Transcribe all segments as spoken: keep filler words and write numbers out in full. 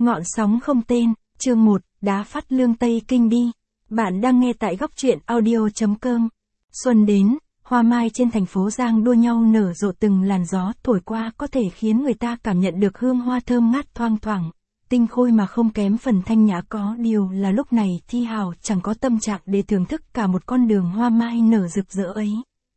Ngọn sóng không tên, chương một, đá phát Lương Tây Kinh đi. Bạn đang nghe tại góc truyện audio chấm com. Xuân đến, hoa mai trên thành phố Giang đua nhau nở rộ, từng làn gió thổi qua có thể khiến người ta cảm nhận được hương hoa thơm ngát thoang thoảng, tinh khôi mà không kém phần thanh nhã. Có điều là lúc này Thi Hào chẳng có tâm trạng để thưởng thức cả một con đường hoa mai nở rực rỡ ấy.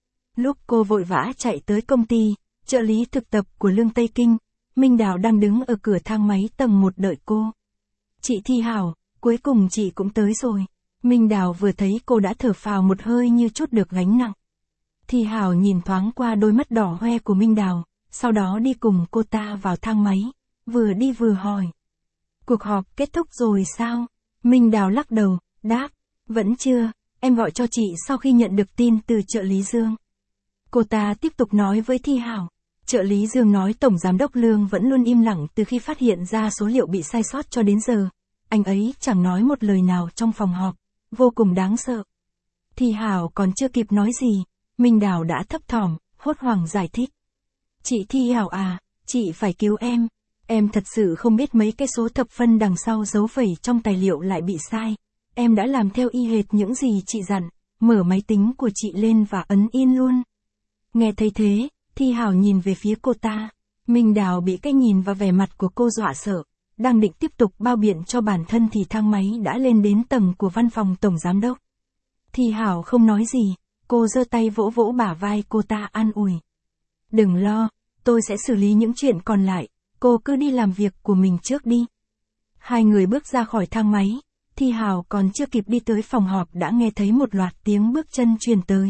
Lúc cô vội vã chạy tới công ty, trợ lý thực tập của Lương Tây Kinh, Minh Đào đang đứng ở cửa thang máy tầng một đợi cô. Chị Thi Hào, cuối cùng chị cũng tới rồi. Minh Đào vừa thấy cô đã thở phào một hơi như trút được gánh nặng. Thi Hào nhìn thoáng qua đôi mắt đỏ hoe của Minh Đào, sau đó đi cùng cô ta vào thang máy, vừa đi vừa hỏi. Cuộc họp kết thúc rồi sao? Minh Đào lắc đầu, đáp, vẫn chưa, em gọi cho chị sau khi nhận được tin từ trợ lý Dương. Cô ta tiếp tục nói với Thi Hào. Trợ lý Dương nói Tổng Giám đốc Lương vẫn luôn im lặng từ khi phát hiện ra số liệu bị sai sót cho đến giờ. Anh ấy chẳng nói một lời nào trong phòng họp, vô cùng đáng sợ. Thi Hào còn chưa kịp nói gì, Minh Đào đã thấp thỏm, hốt hoảng giải thích. Chị Thi Hào à, chị phải cứu em. Em thật sự không biết mấy cái số thập phân đằng sau dấu phẩy trong tài liệu lại bị sai. Em đã làm theo y hệt những gì chị dặn, mở máy tính của chị lên và ấn in luôn. Nghe thấy thế, Thi Hào nhìn về phía cô ta. Minh Đào bị cái nhìn và vẻ mặt của cô dọa sợ. Đang định tiếp tục bao biện cho bản thân thì thang máy đã lên đến tầng của văn phòng Tổng Giám đốc. Thi Hào không nói gì, cô giơ tay vỗ vỗ bả vai cô ta an ủi. Đừng lo, tôi sẽ xử lý những chuyện còn lại, cô cứ đi làm việc của mình trước đi. Hai người bước ra khỏi thang máy, Thi Hào còn chưa kịp đi tới phòng họp đã nghe thấy một loạt tiếng bước chân truyền tới.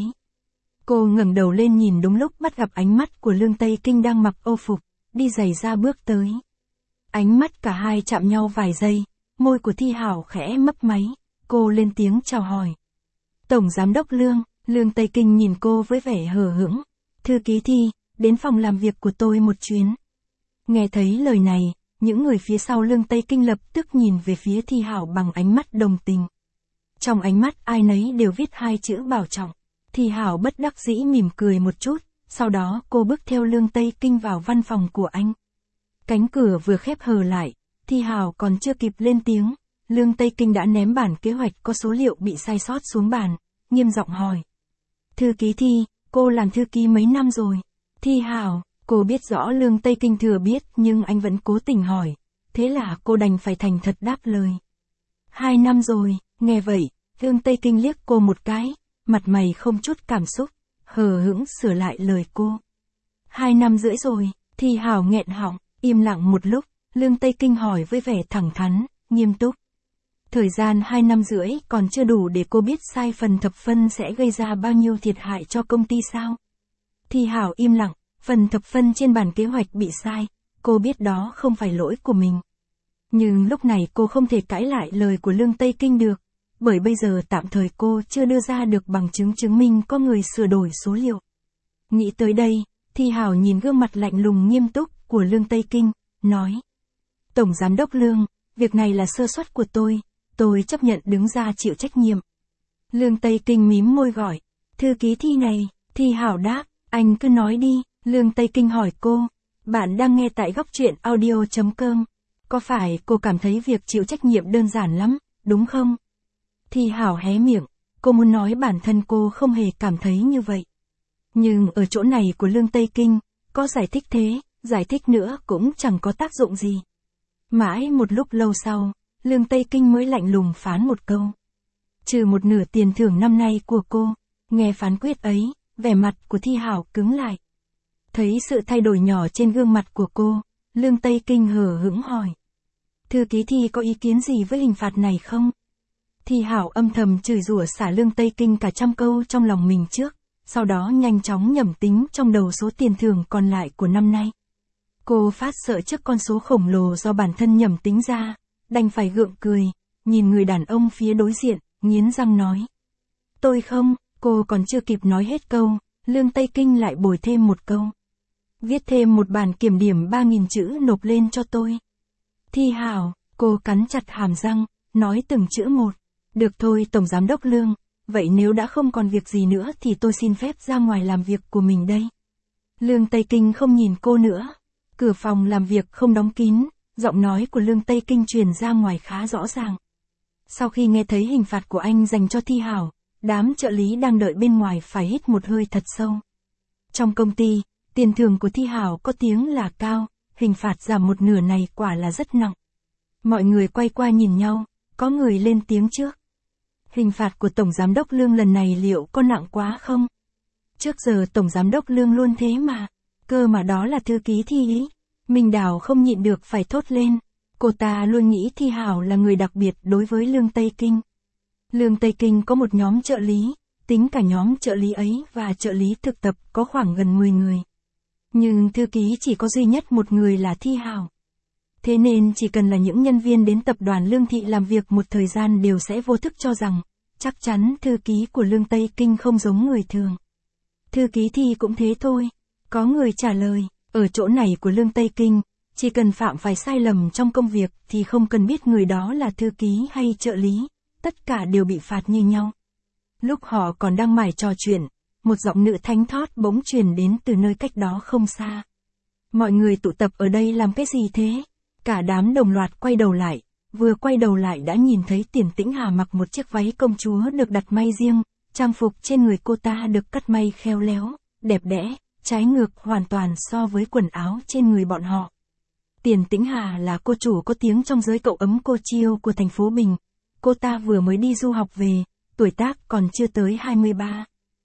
Cô ngẩng đầu lên nhìn, đúng lúc bắt gặp ánh mắt của Lương Tây Kinh đang mặc âu phục, đi giày ra bước tới. Ánh mắt cả hai chạm nhau vài giây, môi của Thi Hào khẽ mấp máy, cô lên tiếng chào hỏi. Tổng Giám đốc Lương, Lương Tây Kinh nhìn cô với vẻ hờ hững. Thư ký Thi, đến phòng làm việc của tôi một chuyến. Nghe thấy lời này, những người phía sau Lương Tây Kinh lập tức nhìn về phía Thi Hào bằng ánh mắt đồng tình. Trong ánh mắt ai nấy đều viết hai chữ bảo trọng. Thi Hào bất đắc dĩ mỉm cười một chút, sau đó cô bước theo Lương Tây Kinh vào văn phòng của anh. Cánh cửa vừa khép hờ lại, Thi Hào còn chưa kịp lên tiếng, Lương Tây Kinh đã ném bản kế hoạch có số liệu bị sai sót xuống bàn, nghiêm giọng hỏi. Thư ký Thi, cô làm thư ký mấy năm rồi? Thi Hào, cô biết rõ Lương Tây Kinh thừa biết nhưng anh vẫn cố tình hỏi, thế là cô đành phải thành thật đáp lời. Hai năm rồi, nghe vậy, Lương Tây Kinh liếc cô một cái. Mặt mày không chút cảm xúc, hờ hững sửa lại lời cô. Hai năm rưỡi rồi, Thi Hào nghẹn họng, im lặng một lúc, Lương Tây Kinh hỏi với vẻ thẳng thắn, nghiêm túc. Thời gian hai năm rưỡi còn chưa đủ để cô biết sai phần thập phân sẽ gây ra bao nhiêu thiệt hại cho công ty sao? Thi Hào im lặng, phần thập phân trên bản kế hoạch bị sai, cô biết đó không phải lỗi của mình. Nhưng lúc này cô không thể cãi lại lời của Lương Tây Kinh được. Bởi bây giờ tạm thời cô chưa đưa ra được bằng chứng chứng minh có người sửa đổi số liệu. Nghĩ tới đây, Thi Hào nhìn gương mặt lạnh lùng nghiêm túc của Lương Tây Kinh, nói. Tổng Giám đốc Lương, việc này là sơ suất của tôi, tôi chấp nhận đứng ra chịu trách nhiệm. Lương Tây Kinh mím môi gọi, thư ký Thi này, Thi Hào đáp, anh cứ nói đi. Lương Tây Kinh hỏi cô, bạn đang nghe tại góc truyện audio chấm com, có phải cô cảm thấy việc chịu trách nhiệm đơn giản lắm, đúng không? Thi Hào hé miệng, cô muốn nói bản thân cô không hề cảm thấy như vậy. Nhưng ở chỗ này của Lương Tây Kinh, có giải thích thế, giải thích nữa cũng chẳng có tác dụng gì. Mãi một lúc lâu sau, Lương Tây Kinh mới lạnh lùng phán một câu. Trừ một nửa tiền thưởng năm nay của cô, nghe phán quyết ấy, vẻ mặt của Thi Hào cứng lại. Thấy sự thay đổi nhỏ trên gương mặt của cô, Lương Tây Kinh hờ hững hỏi. Thư ký Thi có ý kiến gì với hình phạt này không? Thi Hào âm thầm chửi rủa xả Lương Tây Kinh cả trăm câu trong lòng mình trước, sau đó nhanh chóng nhẩm tính trong đầu số tiền thưởng còn lại của năm nay. Cô phát sợ trước con số khổng lồ do bản thân nhẩm tính ra, đành phải gượng cười, nhìn người đàn ông phía đối diện, nghiến răng nói. Tôi không, cô còn chưa kịp nói hết câu, Lương Tây Kinh lại bồi thêm một câu. Viết thêm một bản kiểm điểm ba nghìn chữ nộp lên cho tôi. Thi Hào, cô cắn chặt hàm răng, nói từng chữ một. Được thôi Tổng Giám đốc Lương, vậy nếu đã không còn việc gì nữa thì tôi xin phép ra ngoài làm việc của mình đây. Lương Tây Kinh không nhìn cô nữa. Cửa phòng làm việc không đóng kín, Giọng nói của Lương Tây Kinh truyền ra ngoài khá rõ ràng. Sau khi nghe thấy hình phạt của anh dành cho Thi Hảo, đám trợ lý đang đợi bên ngoài phải hít một hơi thật sâu. Trong công ty, tiền thưởng của Thi Hảo có tiếng là cao, hình phạt giảm một nửa này quả là rất nặng. Mọi người quay qua nhìn nhau, có người lên tiếng trước. Hình phạt của Tổng Giám đốc Lương lần này liệu có nặng quá không? Trước giờ Tổng Giám đốc Lương luôn thế mà, cơ mà đó là thư ký Thi ý. Minh Đào không nhịn được phải thốt lên. Cô ta luôn nghĩ Thi Hảo là người đặc biệt đối với Lương Tây Kinh. Lương Tây Kinh có một nhóm trợ lý, tính cả nhóm trợ lý ấy và trợ lý thực tập có khoảng gần mười người. Nhưng thư ký chỉ có duy nhất một người là Thi Hảo. Thế nên chỉ cần là những nhân viên đến tập đoàn Lương Thị làm việc một thời gian đều sẽ vô thức cho rằng, chắc chắn thư ký của Lương Tây Kinh không giống người thường. Thư ký Thi cũng thế thôi. Có người trả lời, ở chỗ này của Lương Tây Kinh, chỉ cần phạm phải sai lầm trong công việc thì không cần biết người đó là thư ký hay trợ lý, tất cả đều bị phạt như nhau. Lúc họ còn đang mải trò chuyện, một giọng nữ thánh thót bỗng truyền đến từ nơi cách đó không xa. Mọi người tụ tập ở đây làm cái gì thế? Cả đám đồng loạt quay đầu lại, vừa quay đầu lại đã nhìn thấy Tiền Tĩnh Hà mặc một chiếc váy công chúa được đặt may riêng, trang phục trên người cô ta được cắt may khéo léo, đẹp đẽ, trái ngược hoàn toàn so với quần áo trên người bọn họ. Tiền Tĩnh Hà là cô chủ có tiếng trong giới cậu ấm cô chiêu của thành phố Bình. Cô ta vừa mới đi du học về, tuổi tác còn chưa tới hai mươi ba.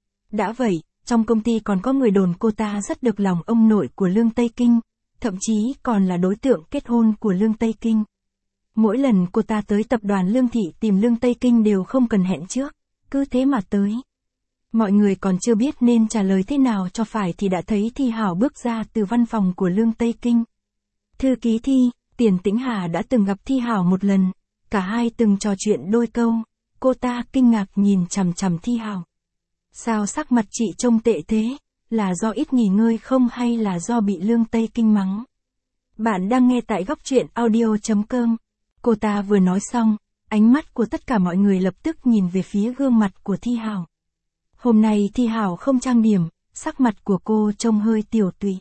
Đã vậy, trong công ty còn có người đồn cô ta rất được lòng ông nội của Lương Tây Kinh, thậm chí còn là đối tượng kết hôn của Lương Tây Kinh. Mỗi lần cô ta tới tập đoàn Lương Thị tìm Lương Tây Kinh đều không cần hẹn trước, cứ thế mà tới. Mọi người còn chưa biết nên trả lời thế nào cho phải thì đã thấy Thi Hảo bước ra từ văn phòng của Lương Tây Kinh. Thư ký Thi, Tiền Tĩnh Hà đã từng gặp Thi Hảo một lần, cả hai từng trò chuyện đôi câu, cô ta kinh ngạc nhìn chằm chằm Thi Hảo. Sao sắc mặt chị trông tệ thế, là do ít nghỉ ngơi không hay là do bị Lương Tây Kinh mắng? Bạn đang nghe tại góc truyện audio chấm com. Cô ta vừa nói xong, ánh mắt của tất cả mọi người lập tức nhìn về phía gương mặt của Thi Hảo. Hôm nay Thi Hảo không trang điểm, sắc mặt của cô trông hơi tiểu tụy.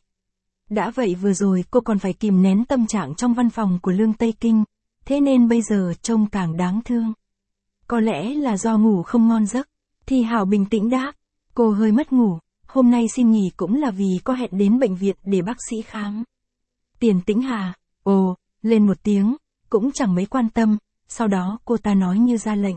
Đã vậy vừa rồi cô còn phải kìm nén tâm trạng trong văn phòng của Lương Tây Kinh, thế nên bây giờ trông càng đáng thương. Có lẽ là do ngủ không ngon giấc. Thi Hảo bình tĩnh đáp, cô hơi mất ngủ, hôm nay xin nghỉ cũng là vì có hẹn đến bệnh viện để bác sĩ khám. Tiền Tĩnh Hà, ồ, lên một tiếng, cũng chẳng mấy quan tâm, sau đó cô ta nói như ra lệnh.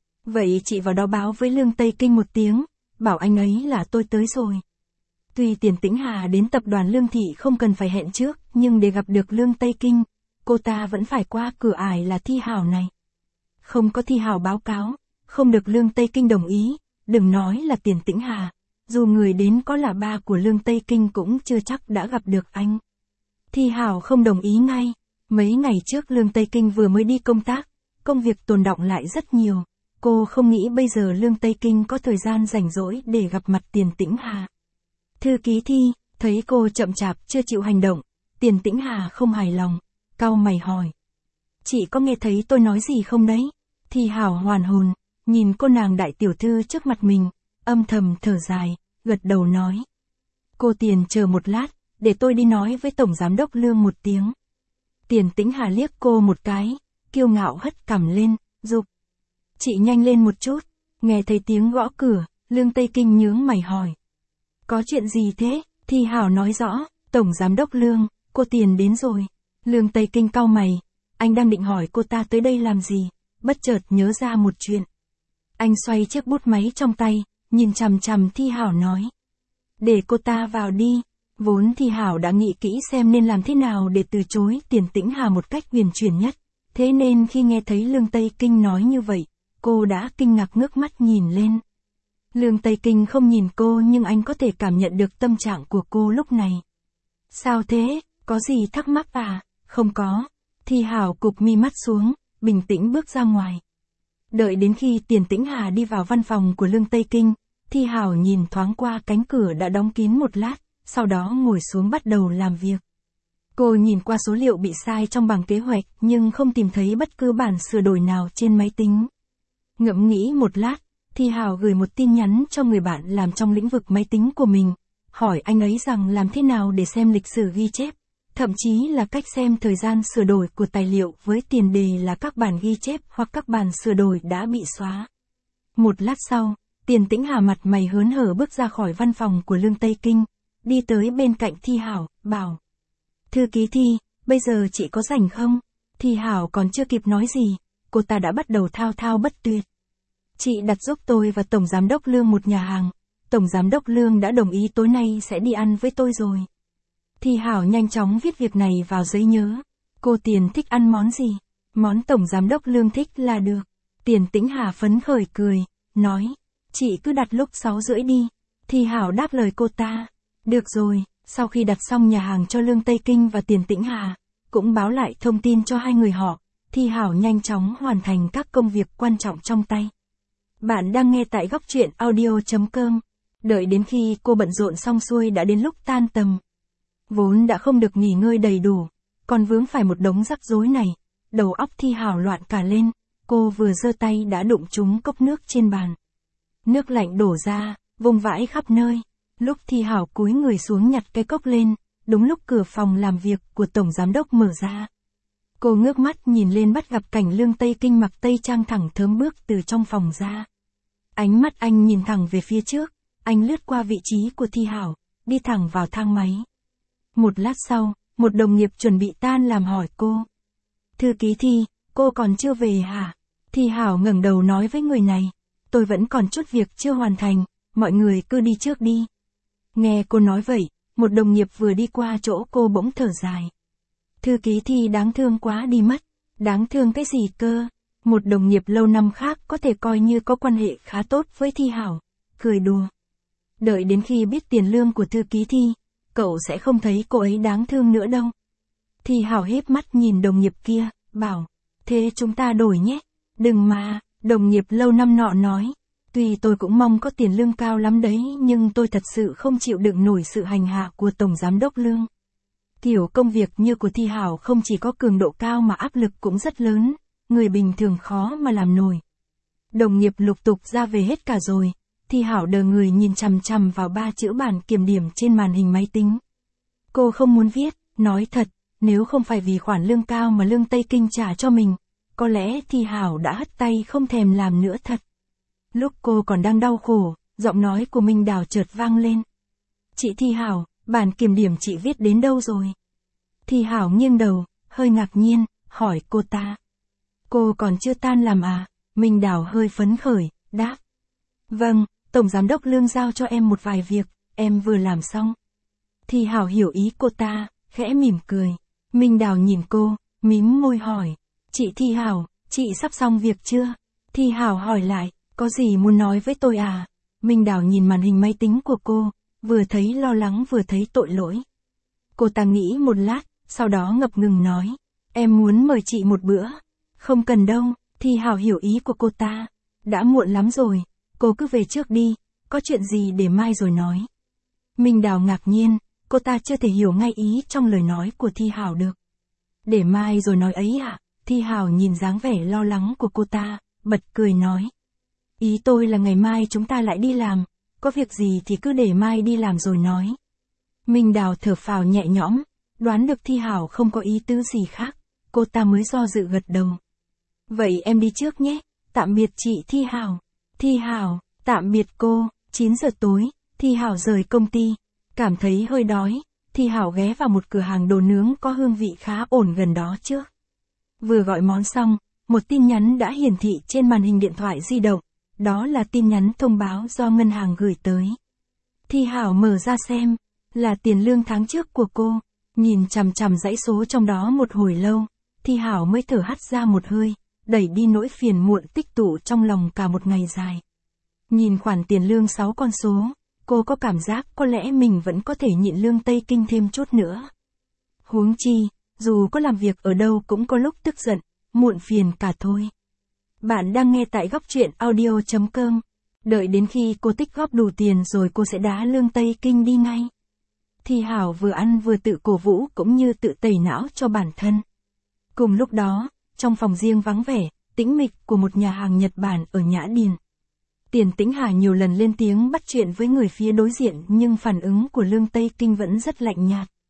Vậy chị vào đó báo với Lương Tây Kinh một tiếng, bảo anh ấy là tôi tới rồi. Tuy Tiền Tĩnh Hà đến tập đoàn Lương Thị không cần phải hẹn trước, nhưng để gặp được Lương Tây Kinh, cô ta vẫn phải qua cửa ải là Thi Hảo này. Không có Thi Hảo báo cáo, không được Lương Tây Kinh đồng ý, đừng nói là Tiền Tĩnh Hà, dù người đến có là ba của Lương Tây Kinh cũng chưa chắc đã gặp được anh. Thi Hảo không đồng ý ngay, mấy ngày trước Lương Tây Kinh vừa mới đi công tác, công việc tồn đọng lại rất nhiều, cô không nghĩ bây giờ Lương Tây Kinh có thời gian rảnh rỗi để gặp mặt Tiền Tĩnh Hà. Thư ký Thi, thấy cô chậm chạp chưa chịu hành động, Tiền Tĩnh Hà không hài lòng, cau mày hỏi. Chị có nghe thấy tôi nói gì không đấy? Thi Hảo hoàn hồn, nhìn cô nàng đại tiểu thư trước mặt mình, âm thầm thở dài, gật đầu nói. Cô Tiền chờ một lát, để tôi đi nói với Tổng Giám đốc Lương một tiếng. Tiền Tĩnh Hà liếc cô một cái, kiêu ngạo hất cằm lên, giục. Chị nhanh lên một chút, nghe thấy tiếng gõ cửa, Lương Tây Kinh nhướng mày hỏi. Có chuyện gì thế? Thi Hảo nói rõ, Tổng Giám đốc Lương, cô Tiền đến rồi. Lương Tây Kinh cau mày, anh đang định hỏi cô ta tới đây làm gì, bất chợt nhớ ra một chuyện. Anh xoay chiếc bút máy trong tay, nhìn chằm chằm Thi Hảo nói. Để cô ta vào đi. Vốn Thi Hảo đã nghĩ kỹ xem nên làm thế nào để từ chối Tiền Tĩnh Hà một cách huyền chuyển nhất. Thế nên khi nghe thấy Lương Tây Kinh nói như vậy, cô đã kinh ngạc ngước mắt nhìn lên. Lương Tây Kinh không nhìn cô nhưng anh có thể cảm nhận được tâm trạng của cô lúc này. Sao thế, có gì thắc mắc à? Không có. Thi Hảo cụp mi mắt xuống, bình tĩnh bước ra ngoài. Đợi đến khi Tiền Tĩnh Hà đi vào văn phòng của Lương Tây Kinh, Thi Hảo nhìn thoáng qua cánh cửa đã đóng kín một lát, sau đó ngồi xuống bắt đầu làm việc. Cô nhìn qua số liệu bị sai trong bảng kế hoạch nhưng không tìm thấy bất cứ bản sửa đổi nào trên máy tính. Ngẫm nghĩ một lát, Thi Hảo gửi một tin nhắn cho người bạn làm trong lĩnh vực máy tính của mình, hỏi anh ấy rằng làm thế nào để xem lịch sử ghi chép, thậm chí là cách xem thời gian sửa đổi của tài liệu với tiền đề là các bản ghi chép hoặc các bản sửa đổi đã bị xóa. Một lát sau, Tiền Tĩnh Hà mặt mày hớn hở bước ra khỏi văn phòng của Lương Tây Kinh, đi tới bên cạnh Thi Hảo, bảo. Thư ký Thi, bây giờ chị có rảnh không? Thi Hảo còn chưa kịp nói gì, cô ta đã bắt đầu thao thao bất tuyệt. Chị đặt giúp tôi và Tổng Giám đốc Lương một nhà hàng. Tổng Giám đốc Lương đã đồng ý tối nay sẽ đi ăn với tôi rồi. Thi Hảo nhanh chóng viết việc này vào giấy nhớ. Cô Tiền thích ăn món gì? Món Tổng Giám đốc Lương thích là được. Tiền Tĩnh Hà phấn khởi cười, nói. Chị cứ đặt lúc sáu rưỡi đi. Thi Hảo đáp lời cô ta. Được rồi, sau khi đặt xong nhà hàng cho Lương Tây Kinh và Tiền Tĩnh Hà, cũng báo lại thông tin cho hai người họ, Thi Hảo nhanh chóng hoàn thành các công việc quan trọng trong tay. Bạn đang nghe tại góc truyện audio chấm com. Đợi đến khi cô bận rộn xong xuôi đã đến lúc tan tầm. Vốn đã không được nghỉ ngơi đầy đủ, còn vướng phải một đống rắc rối này, đầu óc Thi Hảo loạn cả lên, cô vừa giơ tay đã đụng trúng cốc nước trên bàn. Nước lạnh đổ ra, vung vãi khắp nơi. Lúc Thi Hảo cúi người xuống nhặt cái cốc lên, đúng lúc cửa phòng làm việc của Tổng Giám đốc mở ra. Cô ngước mắt nhìn lên bắt gặp cảnh Lương Tây Kinh mặc tây trang thẳng thớm bước từ trong phòng ra. Ánh mắt anh nhìn thẳng về phía trước, anh lướt qua vị trí của Thi Hảo, đi thẳng vào thang máy. Một lát sau, một đồng nghiệp chuẩn bị tan làm hỏi cô. Thư ký Thi, cô còn chưa về hả? Thi Hảo ngẩng đầu nói với người này. Tôi vẫn còn chút việc chưa hoàn thành, mọi người cứ đi trước đi. Nghe cô nói vậy, một đồng nghiệp vừa đi qua chỗ cô bỗng thở dài. Thư ký Thi đáng thương quá đi mất. Đáng thương cái gì cơ? Một đồng nghiệp lâu năm khác có thể coi như có quan hệ khá tốt với Thi Hảo, cười đùa. Đợi đến khi biết tiền lương của thư ký Thi, cậu sẽ không thấy cô ấy đáng thương nữa đâu. Thi Hảo híp mắt nhìn đồng nghiệp kia, bảo, thế chúng ta đổi nhé. Đừng mà, đồng nghiệp lâu năm nọ nói. Tuy tôi cũng mong có tiền lương cao lắm đấy nhưng tôi thật sự không chịu đựng nổi sự hành hạ của Tổng Giám đốc Lương. Kiểu công việc như của Thi Hảo không chỉ có cường độ cao mà áp lực cũng rất lớn, người bình thường khó mà làm nổi. Đồng nghiệp lục tục ra về hết cả rồi, Thi Hảo đờ người nhìn chằm chằm vào ba chữ bản kiểm điểm trên màn hình máy tính. Cô không muốn viết, nói thật, nếu không phải vì khoản lương cao mà Lương Tây Kinh trả cho mình, có lẽ Thi Hảo đã hất tay không thèm làm nữa thật. Lúc cô còn đang đau khổ, giọng nói của Minh Đào chợt vang lên. Chị Thi Hảo, bản kiểm điểm chị viết đến đâu rồi? Thi Hảo nghiêng đầu, hơi ngạc nhiên, hỏi cô ta. Cô còn chưa tan làm à? Minh Đào hơi phấn khởi, đáp. Vâng, Tổng Giám đốc Lương giao cho em một vài việc, em vừa làm xong. Thi Hảo hiểu ý cô ta, khẽ mỉm cười. Minh Đào nhìn cô, mím môi hỏi. Chị Thi Hảo, chị sắp xong việc chưa? Thi Hảo hỏi lại, có gì muốn nói với tôi à? Minh Đào nhìn màn hình máy tính của cô, vừa thấy lo lắng vừa thấy tội lỗi. Cô ta nghĩ một lát, sau đó ngập ngừng nói. Em muốn mời chị một bữa. Không cần đâu, Thi Hảo hiểu ý của cô ta. Đã muộn lắm rồi, cô cứ về trước đi, có chuyện gì để mai rồi nói. Minh Đào ngạc nhiên, cô ta chưa thể hiểu ngay ý trong lời nói của Thi Hảo được. Để mai rồi nói ấy ạ? Thi Hảo nhìn dáng vẻ lo lắng của cô ta, bật cười nói. Ý tôi là ngày mai chúng ta lại đi làm, có việc gì thì cứ để mai đi làm rồi nói. Minh Đào thở phào nhẹ nhõm, đoán được Thi Hảo không có ý tứ gì khác, cô ta mới do dự gật đầu. Vậy em đi trước nhé, tạm biệt chị Thi Hảo. Thi Hảo, tạm biệt cô. Chín giờ tối, Thi Hảo rời công ty, cảm thấy hơi đói, Thi Hảo ghé vào một cửa hàng đồ nướng có hương vị khá ổn gần đó trước. Vừa gọi món xong, một tin nhắn đã hiển thị trên màn hình điện thoại di động, đó là tin nhắn thông báo do ngân hàng gửi tới. Thi Hảo mở ra xem, là tiền lương tháng trước của cô, nhìn chằm chằm dãy số trong đó một hồi lâu, Thi Hảo mới thở hắt ra một hơi, đẩy đi nỗi phiền muộn tích tụ trong lòng cả một ngày dài. Nhìn khoản tiền lương sáu con số, cô có cảm giác có lẽ mình vẫn có thể nhịn Lương Tây Kinh thêm chút nữa. Huống chi, dù có làm việc ở đâu cũng có lúc tức giận, muộn phiền cả thôi. Bạn đang nghe tại góc truyện audio chấm com. Đợi đến khi cô tích góp đủ tiền rồi cô sẽ đá Lương Tây Kinh đi ngay. Thi Hảo vừa ăn vừa tự cổ vũ cũng như tự tẩy não cho bản thân. Cùng lúc đó, trong phòng riêng vắng vẻ, tĩnh mịch của một nhà hàng Nhật Bản ở Nhã Điền. Tiền Tĩnh Hà nhiều lần lên tiếng bắt chuyện với người phía đối diện nhưng phản ứng của Lương Tây Kinh vẫn rất lạnh nhạt.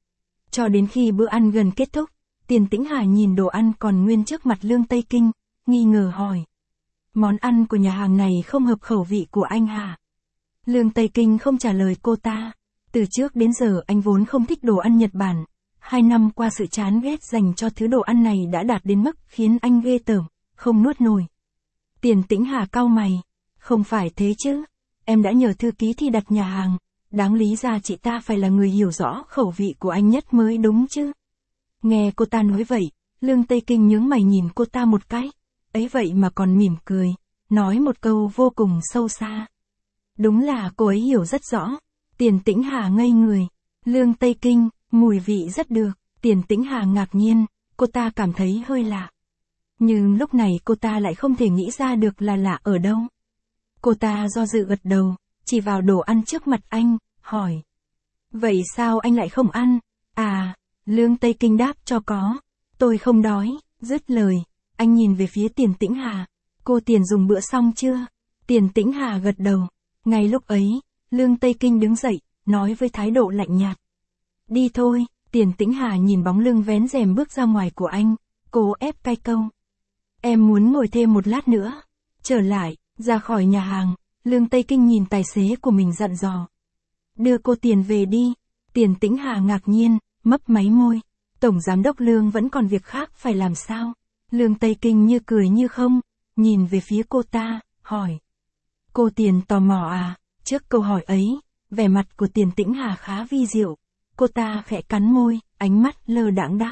Cho đến khi bữa ăn gần kết thúc, Tiền Tĩnh Hà nhìn đồ ăn còn nguyên trước mặt Lương Tây Kinh, nghi ngờ hỏi. Món ăn của nhà hàng này không hợp khẩu vị của anh hả? Lương Tây Kinh không trả lời cô ta. Từ trước đến giờ anh vốn không thích đồ ăn Nhật Bản. Hai năm qua sự chán ghét dành cho thứ đồ ăn này đã đạt đến mức khiến anh ghê tởm, không nuốt nổi. Tiền Tĩnh Hà cau mày. Không phải thế chứ. Em đã nhờ thư ký Thi đặt nhà hàng. Đáng lý ra chị ta phải là người hiểu rõ khẩu vị của anh nhất mới đúng chứ. Nghe cô ta nói vậy, Lương Tây Kinh nhướng mày nhìn cô ta một cái. Ấy vậy mà còn mỉm cười, nói một câu vô cùng sâu xa. Đúng là cô ấy hiểu rất rõ. Tiền Tĩnh Hà ngây người. Lương Tây Kinh, mùi vị rất được. Tiền Tĩnh Hà ngạc nhiên, cô ta cảm thấy hơi lạ. Nhưng lúc này cô ta lại không thể nghĩ ra được là lạ ở đâu. Cô ta do dự gật đầu, chỉ vào đồ ăn trước mặt anh, hỏi. Vậy sao anh lại không ăn? À, Lương Tây Kinh đáp cho có. Tôi không đói, dứt lời. Anh nhìn về phía Tiền Tĩnh Hà. Cô Tiền dùng bữa xong chưa? Tiền Tĩnh Hà gật đầu. Ngay lúc ấy, Lương Tây Kinh đứng dậy, nói với thái độ lạnh nhạt. Đi thôi. Tiền Tĩnh Hà nhìn bóng lưng vén rèm bước ra ngoài của anh, cố ép cay câu. Em muốn ngồi thêm một lát nữa. Trở lại, ra khỏi nhà hàng, Lương Tây Kinh nhìn tài xế của mình dặn dò. Đưa cô Tiền về đi. Tiền Tĩnh Hà ngạc nhiên, mấp máy môi. Tổng giám đốc Lương vẫn còn việc khác phải làm sao? Lương Tây Kinh như cười như không, nhìn về phía cô ta, hỏi. Cô Tiền tò mò à? Trước câu hỏi ấy, vẻ mặt của Tiền Tĩnh Hà khá vi diệu. Cô ta khẽ cắn môi, ánh mắt lơ đãng đáp.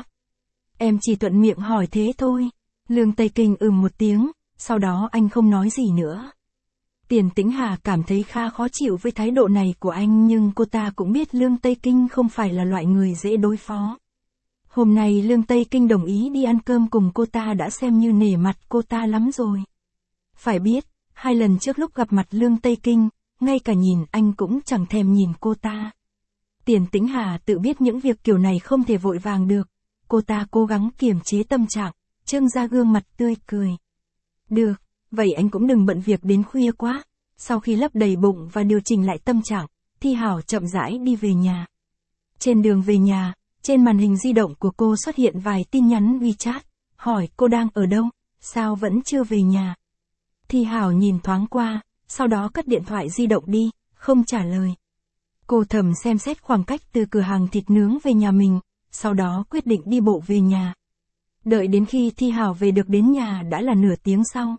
Em chỉ thuận miệng hỏi thế thôi. Lương Tây Kinh ừm một tiếng, sau đó anh không nói gì nữa. Tiền Tĩnh Hà cảm thấy khá khó chịu với thái độ này của anh, nhưng cô ta cũng biết Lương Tây Kinh không phải là loại người dễ đối phó. Hôm nay Lương Tây Kinh đồng ý đi ăn cơm cùng cô ta đã xem như nể mặt cô ta lắm rồi. Phải biết, hai lần trước lúc gặp mặt Lương Tây Kinh, ngay cả nhìn anh cũng chẳng thèm nhìn cô ta. Tiền Tĩnh Hà tự biết những việc kiểu này không thể vội vàng được. Cô ta cố gắng kiềm chế tâm trạng, trưng ra gương mặt tươi cười. Được, vậy anh cũng đừng bận việc đến khuya quá. Sau khi lấp đầy bụng và điều chỉnh lại tâm trạng, Thi Hảo chậm rãi đi về nhà. Trên đường về nhà, trên màn hình di động của cô xuất hiện vài tin nhắn WeChat, hỏi cô đang ở đâu, sao vẫn chưa về nhà. Thi Hảo nhìn thoáng qua, sau đó cất điện thoại di động đi, không trả lời. Cô thầm xem xét khoảng cách từ cửa hàng thịt nướng về nhà mình, sau đó quyết định đi bộ về nhà. Đợi đến khi Thi Hảo về được đến nhà đã là nửa tiếng sau.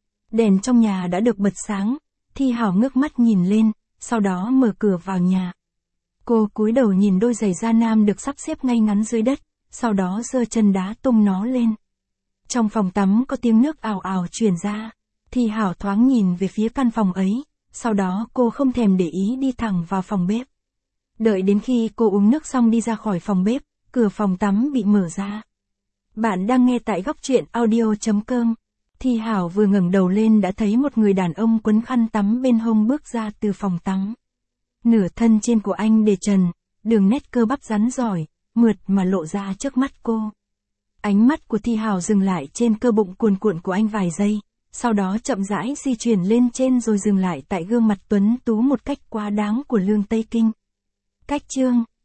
Đèn trong nhà đã được bật sáng, Thi Hảo ngước mắt nhìn lên, sau đó mở cửa vào nhà. Cô cúi đầu nhìn đôi giày da nam được sắp xếp ngay ngắn dưới đất, sau đó giơ chân đá tung nó lên. Trong phòng tắm có tiếng nước ào ào truyền ra. Thi Hảo thoáng nhìn về phía căn phòng ấy, sau đó cô không thèm để ý đi thẳng vào phòng bếp. Đợi đến khi cô uống nước xong đi ra khỏi phòng bếp, cửa phòng tắm bị mở ra. Bạn đang nghe tại góc truyện audio chấm com. Thi Hảo vừa ngẩng đầu lên đã thấy một người đàn ông quấn khăn tắm bên hông bước ra từ phòng tắm. Nửa thân trên của anh để trần, đường nét cơ bắp rắn giỏi, mượt mà lộ ra trước mắt cô. Ánh mắt của Thi Hảo dừng lại trên cơ bụng cuồn cuộn của anh vài giây, sau đó chậm rãi di chuyển lên trên rồi dừng lại tại gương mặt tuấn tú một cách quá đáng của Lương Tây Kinh. Cách chương